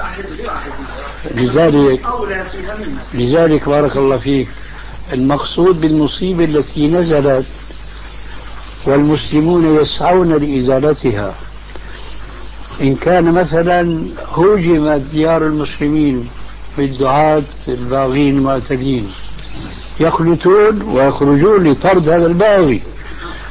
لذلك لذلك بارك الله فيك، المقصود بالمصيبة التي نزلت والمسلمون يسعون لإزالتها. إن كان مثلا هوجمت ديار المسلمين بالدعاة الباغين المعتدين، يخلطون ويخرجون لطرد هذا الباغي،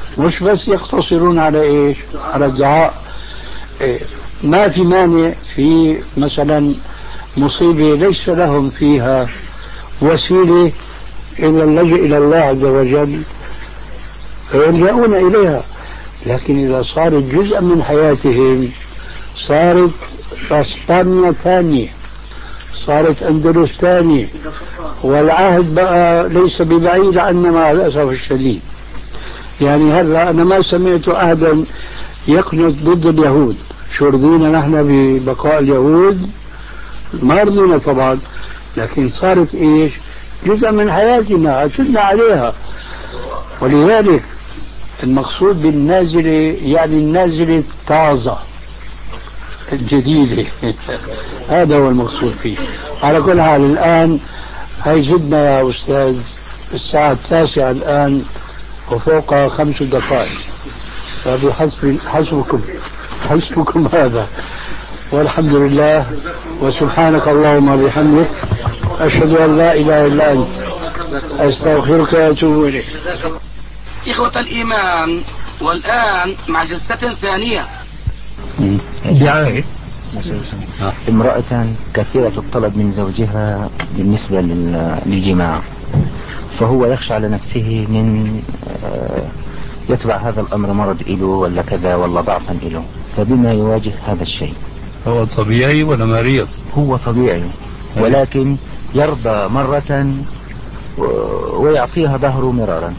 مش بس يقتصرون على إيش؟ على الدعاء. إيه؟ ما في مانع في مثلا مصيبة ليس لهم فيها وسيلة إلا اللجأ إلى الله عز وجل فيلجأون إليها، لكن إذا صارت جزءا من حياتهم صارت اسبانيا ثانية، صارت اندلس ثانية، والعهد بقى ليس ببعيد عنا مع الاسف الشديد. يعني هلا انا ما سمعت احدا يقنط ضد اليهود، شو رضينا نحن ببقاء اليهود؟ ما رضينا طبعا، لكن صارت ايش؟ جزء من حياتنا، اعتدنا عليها. ولذلك المقصود بالنازلة يعني النازلة الطازة الجديدة هذا هو المقصود فيه. على كل حال الآن هاي جدنا يا أستاذ، الساعة التاسعة الآن وفوقها خمس دقائق، فبحسب حسبكم حسبكم هذا، والحمد لله وسبحانك اللهم وبحمدك أشهد أن لا إله إلا أنت أستغفرك وأتوب إليك. إخوة الإيمان، والآن مع جلسة ثانية. دعاية امرأة كثيرة الطلب من زوجها بالنسبة للجماع، فهو يخشى على نفسه من يتبع هذا الأمر مرض إله ولا كذا ولا ضعفا إله، فبما يواجه هذا الشيء؟ هو طبيعي ولا مريض؟ هو طبيعي، ولكن يرضى مرة ويعطيها ظهره مرارا.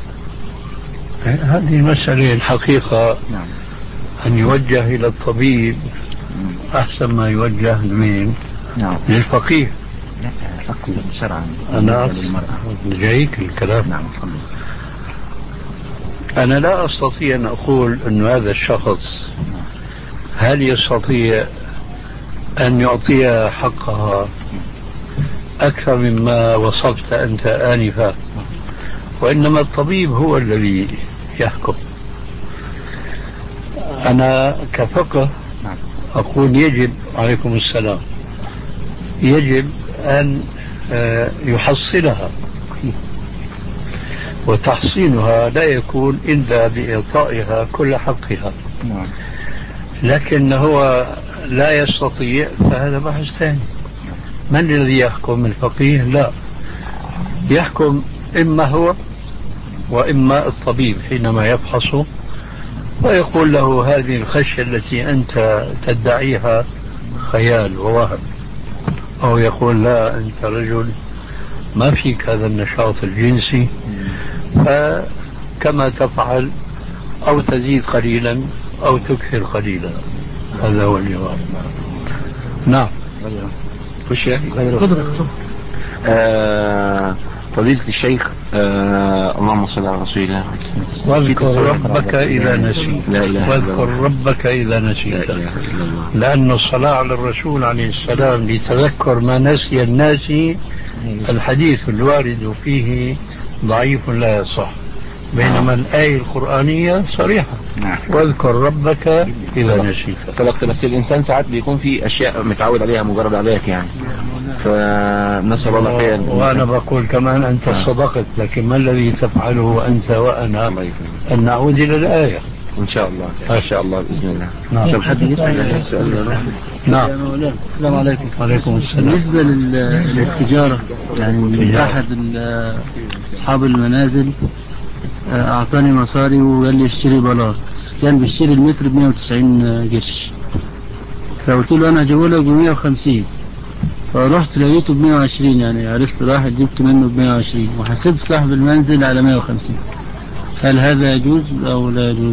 هذه المسألة الحقيقة نعم. أن يوجه إلى الطبيب أحسن ما يوجه لمين؟ نعم. للفقيه. لا أقصد شرعا. أنا أقصد جايك الكلام. نعم. أنا لا أستطيع أن أقول أن هذا الشخص هل يستطيع أن يعطيها حقها أكثر مما وصفت أنت آنفا، وإنما الطبيب هو الذي يحكم. أنا كفقه أقول يجب، عليكم السلام، يجب أن يحصلها، وتحصينها لا يكون إلا بإعطائها كل حقها. لكن هو لا يستطيع، فهذا بحث ثاني. من الذي يحكم؟ الفقيه؟ لا، يحكم إما هو وإما الطبيب حينما يفحصه ويقول له هذه الخشية التي أنت تدعيها خيال ووهم، أو يقول لا أنت رجل ما فيك هذا النشاط الجنسي، فكما تفعل أو تزيد قليلا أو تكثر قليلا. هذا هو الجواب. نعم. وش آه فضيلة الشيخ، آه اللهم صل على رسول الله. واذكر ربك إذا نسيت، واذكر ربك إذا نسيت، لأن الصلاة على الرسول عليه السلام لتذكر ما نسي الناس الحديث الوارد فيه ضعيف لا يصح، بينما الآية القرآنية صريحة. نعم. واذكر ربك إذا نسيت. صدقت، بس الإنسان ساعات بيكون في أشياء متعود عليها مجرد عليك يعني، فنسأل الله خير. وأنا بقول كمان أنت صدقت، لكن ما الذي تفعله أنت وأنا أن نعود إلى الآية إن شاء الله. إن شاء الله بإذن الله. نعم. طب حد يسأل سؤال؟ نعم. السلام عليكم. وعليكم السلام. بالنسبة للتجارة، يعني أحد أصحاب المنازل أعطاني مصاري وقال لي اشتري بلاط، كان بيشتري المتر ب مئة وتسعين قرش، فقلت له أنا هجيبه ب مئة وخمسين، فرحت لقيته ب مئة وعشرين، يعني عرفت واحد جبت منه ب مئة وعشرين وحسبت صاحب المنزل على مئة وخمسين. هل هذا يجوز أو لا يجوز؟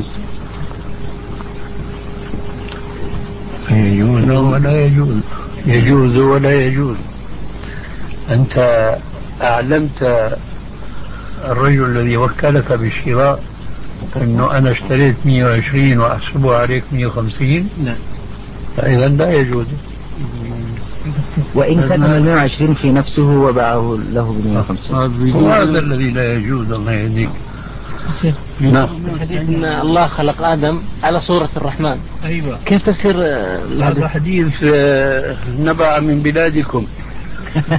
يجوز ولا يجوز، يجوز ولا يجوز. أنت أعلمت الرجل الذي وكلك بالشراء أنه أنا اشتريت مئة وعشرين وأحسبه عليك مئة وخمسين؟ لا. فإذا لا يجوز. وإن كان مئة وعشرين في نفسه وباعه له ب مئة وخمسين، وهذا الذي لا يجوز. الله يهديك. نعم. إن الله خلق آدم على صورة الرحمن. أيوة. كيف تفسير هذا حديث نبع من بلادكم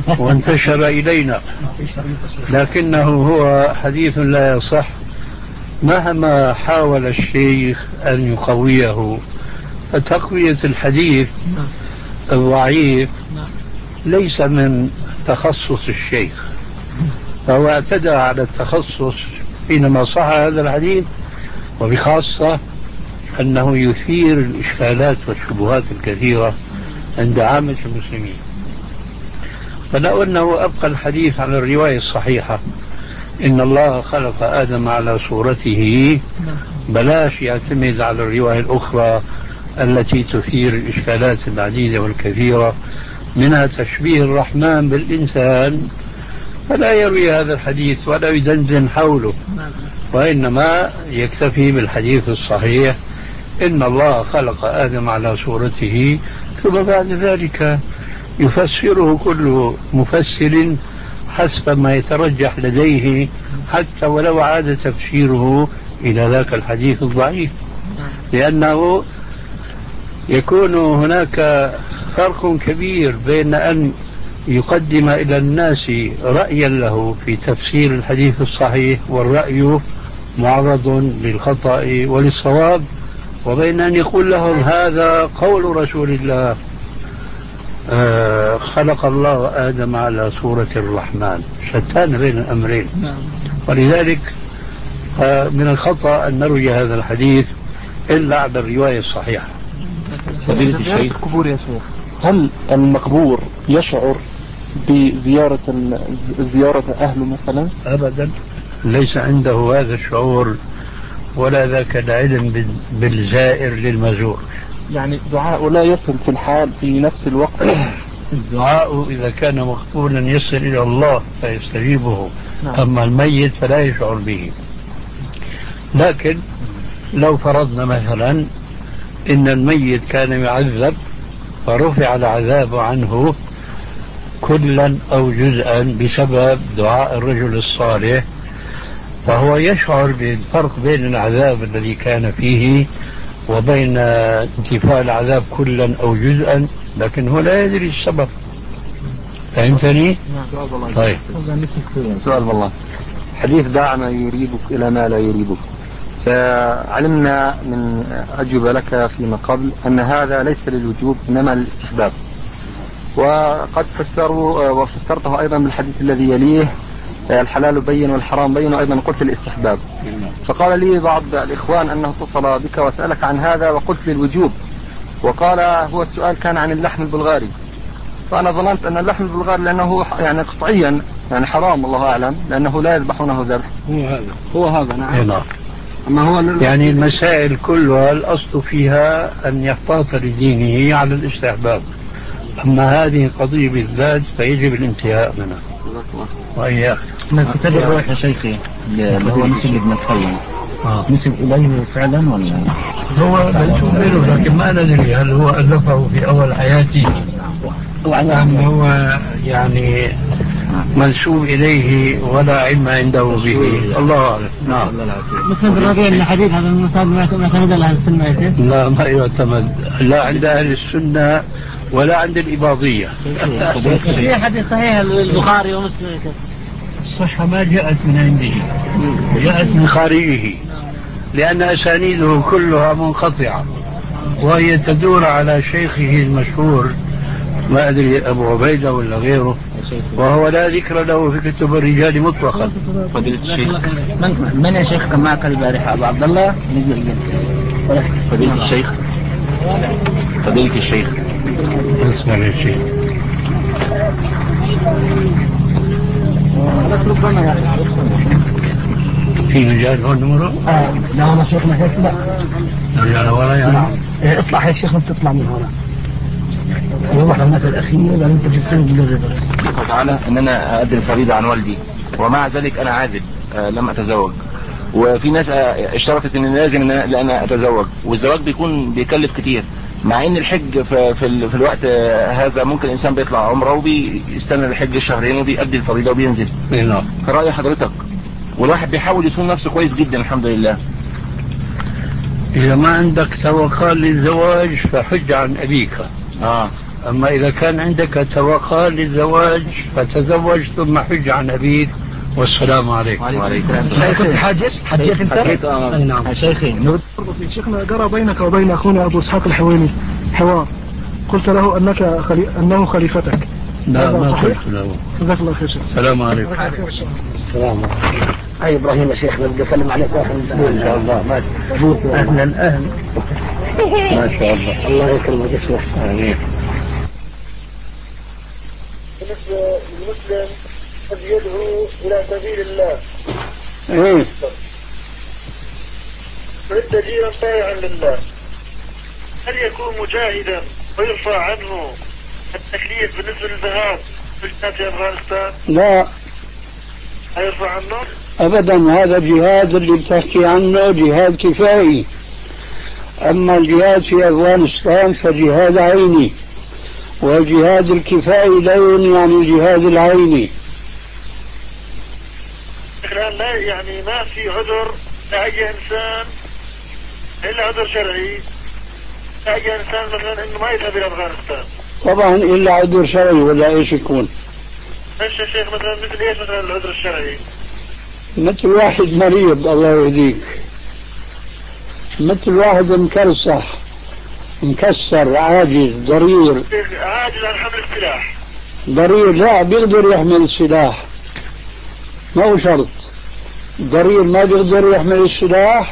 وانتشر إلينا، لكنه هو حديث لا يصح، مهما حاول الشيخ أن يقويه، فتقوية الحديث الضعيف ليس من تخصص الشيخ، فهو اعتدى على التخصص حينما صح هذا الحديث، وبخاصة أنه يثير الإشكالات والشبهات الكثيرة عند عامة المسلمين. فلو أنه أبقى الحديث عن الرواية الصحيحة إن الله خلق آدم على صورته، بلاش يعتمد على الرواية الأخرى التي تثير الإشكالات العديدة والكثيرة، منها تشبيه الرحمن بالإنسان، فلا يروي هذا الحديث ولا يدندن حوله، وإنما يكتفي بالحديث الصحيح إن الله خلق آدم على صورته، ثم بعد ذلك يفسره كل مفسر حسب ما يترجح لديه، حتى ولو عاد تفسيره إلى ذاك الحديث الضعيف، لأنه يكون هناك فرق كبير بين أن يقدم إلى الناس رأيا له في تفسير الحديث الصحيح والرأي معرض للخطأ وللصواب، وبين أن يقول لهم هذا قول رسول الله آه خلق الله آدم على صورة الرحمن، شتان بين الأمرين. ولذلك آه من الخطأ أن نروي هذا الحديث إلا على الرواية الصحيحة. فضيلة الشيخ، القبور يا شيخ، هل المقبور يشعر بزيارة زيارة أهله مثلا؟ أبدا، ليس عنده هذا الشعور ولا ذاك العلم بالزائر للمزور. يعني دعاء لا يصل في الحال في نفس الوقت؟ الدعاء إذا كان مقبولا يصل إلى الله فيستجيبه. نعم. أما الميت فلا يشعر به. لكن لو فرضنا مثلا إن الميت كان يعذب فرفع العذاب عنه كلا أو جزءا بسبب دعاء الرجل الصالح، فهو يشعر بالفرق بين العذاب الذي كان فيه وبين انتفاء العذاب كلا أو جزءا، لكن هو لا يدري السبب. فهمتني؟ طيب. سؤال والله، حديث دع ما يريبك إلى ما لا يريبك، فعلمنا من أجوبة لك فيما قبل أن هذا ليس للوجوب إنما للاستحباب، وقد فسروا وفسرته أيضا بالحديث الذي يليه الحلال بين والحرام بين، وأيضا قلت الاستحباب. فقال لي بعض الإخوان أنه اتصل بك وسألك عن هذا وقلت للوجوب، وقال هو السؤال كان عن اللحم البلغاري، فأنا ظننت أن اللحم البلغاري لأنه يعني قطعيا يعني حرام الله أعلم لأنه لا يذبحونه ذبح. هو هذا هو هذا نعم. نعم. أما هو يعني المسائل كلها الأصل فيها أن يحتاط لدينه على الاستحباب، أما هذه القضية بالذات فيجب الانتهاء منها. وإياك ما كتب الروح يا شيخي اللي هو نسب ابن القيم نسب إليه فعلا ولا هو منسوب له، لكن ما ندري هل هو ألفه في أول حياته أم هو يعني منسوب إليه ولا علم عنده به، الله أعلم. نعم. مثل بالربيع الحديث هذا المصاب ما يعتمد على أهل السنة؟ لا ما يعتمد، لا عند أهل السنة ولا عند الإباضية. في حديث صحيح البخاري ومسلم الصحة ما جاءت من عنده، جاءت من خارجه، لأن أسانيده كلها منقطعة وهي تدور على شيخه المشهور، ما أدري أبو عبيدة ولا غيره، وهو لا ذكر له في كتب الرجال مطلقا. فضيلة الشيخ، من من يا شيخ كان معك البارحة؟ أبو عبد الله نزل فضيلة الشيخ، فضيلة الشيخ اسمع يا شيخ، بس ربما يعني في مجال هون نمره؟ اه لا أنا شيخنا هيك لا رجال ورا يعني إيه اطلع هيك شيخنا بتطلع من هنا والله هناك الأخير لأن أنت في السن اللي تعالى إن أنا أدري فريضة عن والدي ومع ذلك أنا عازب آه لم أتزوج، وفي ناس اشترطت ان لازم ان انا اتزوج، والزواج بيكون بيكلف كتير، مع ان الحج في, في, في الوقت هذا ممكن الانسان بيطلع عمره وبيستنى الحج الشهرين وبيأدي الفريضه وبينزل. نعم. فرأي حضرتك، والواحد بيحاول يصون نفسه كويس جدا الحمد لله. اذا ما عندك توقال للزواج فحج عن ابيك. اه اما اذا كان عندك توقال للزواج فتزوج ثم حج عن ابيك والسلام عليكم. وعليكم السلام. كنت حاجز حكيت انت؟ حكيت اه نعم. شيخي بسيط شيخنا، جرى بينك وبين اخونا ابو اسحاق الحويني حوار، قلت له انك خلي... انه خليفتك. لا ما صحيح؟ قلت له. جزاك الله خير شيخ. السلام عليكم. السلام عليكم. اي ابراهيم يا شيخ بدي اسلم عليك اخر ان شاء الله. ما اهلا اهلا. ما شاء الله. الله يكرمك يا شيخ. امين. بالنسبه للمسلم قد يدعو الى سبيل الله. ايه. متجيرا طائعا لله، هل يكون مجاهدا ويرفع عنه التكليف بالنسبه للذهاب في في افغانستان؟ لا هيرفع عنه؟ ابدا، هذا الجهاد اللي بتحكي عنه جهاد كفائي. اما الجهاد في افغانستان فجهاد عيني، والجهاد الكفائي لا يعني الجهاد العيني. الآن لا يعني ما في عذر لأي إنسان إلا عذر شرعي لأي إنسان مثلا إنه ما يذهب إلى أفغانستان. طبعا إلا عذر شرعي ولا إيش يكون؟ إيش يا شيخ مثلا مثل إيش مثلا العذر الشرعي؟ مثل واحد مريض الله يهديك، مثل واحد مكرسح مكسر عاجز ضرير. عاجز عن حمل السلاح. ضرير لا بيقدر يحمل السلاح، ما هو شرط. ضرير ما بيقدر يحمل السلاح.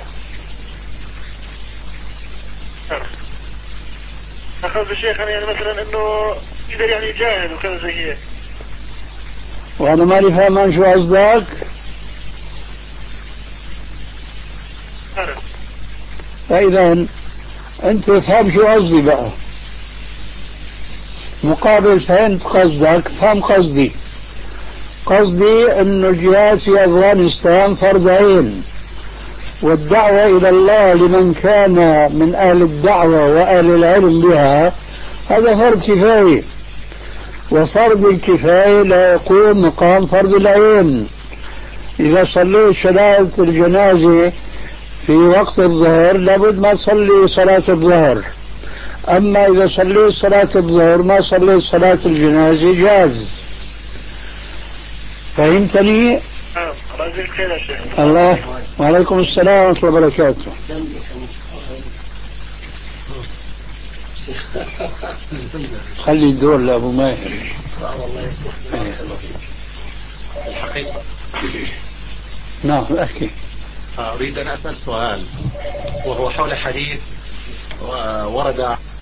أخذ الشيخ يعني مثلا إنه يقدر يعني يجاهد وكذا زي هيك. وأنا ماني فاهمان شو قصدك. فإذا أنت فهم شو قصدي بقى، مقابل فهمت قصدك فهم قصدي. قصدي أنه الجهاد في أفغانستان فرض عين، والدعوة إلى الله لمن كان من أهل الدعوة وأهل العلم بها هذا فرض كفاية، وفرض الكفاية لا يقوم مقام فرض العين. إذا صليت صلاة الجنازة في وقت الظهر لابد ما تصلي صلاة الظهر، أما إذا صليت صلاة الظهر ما صليت صلاة الجنازة جاز. فهمتني؟ الله. وعليكم السلام ورحمة الله وبركاته. خلي الدور لأبو ماهر. الحقيقة نعم أحكي. أريد أن أسأل سؤال، وهو حول حديث ورد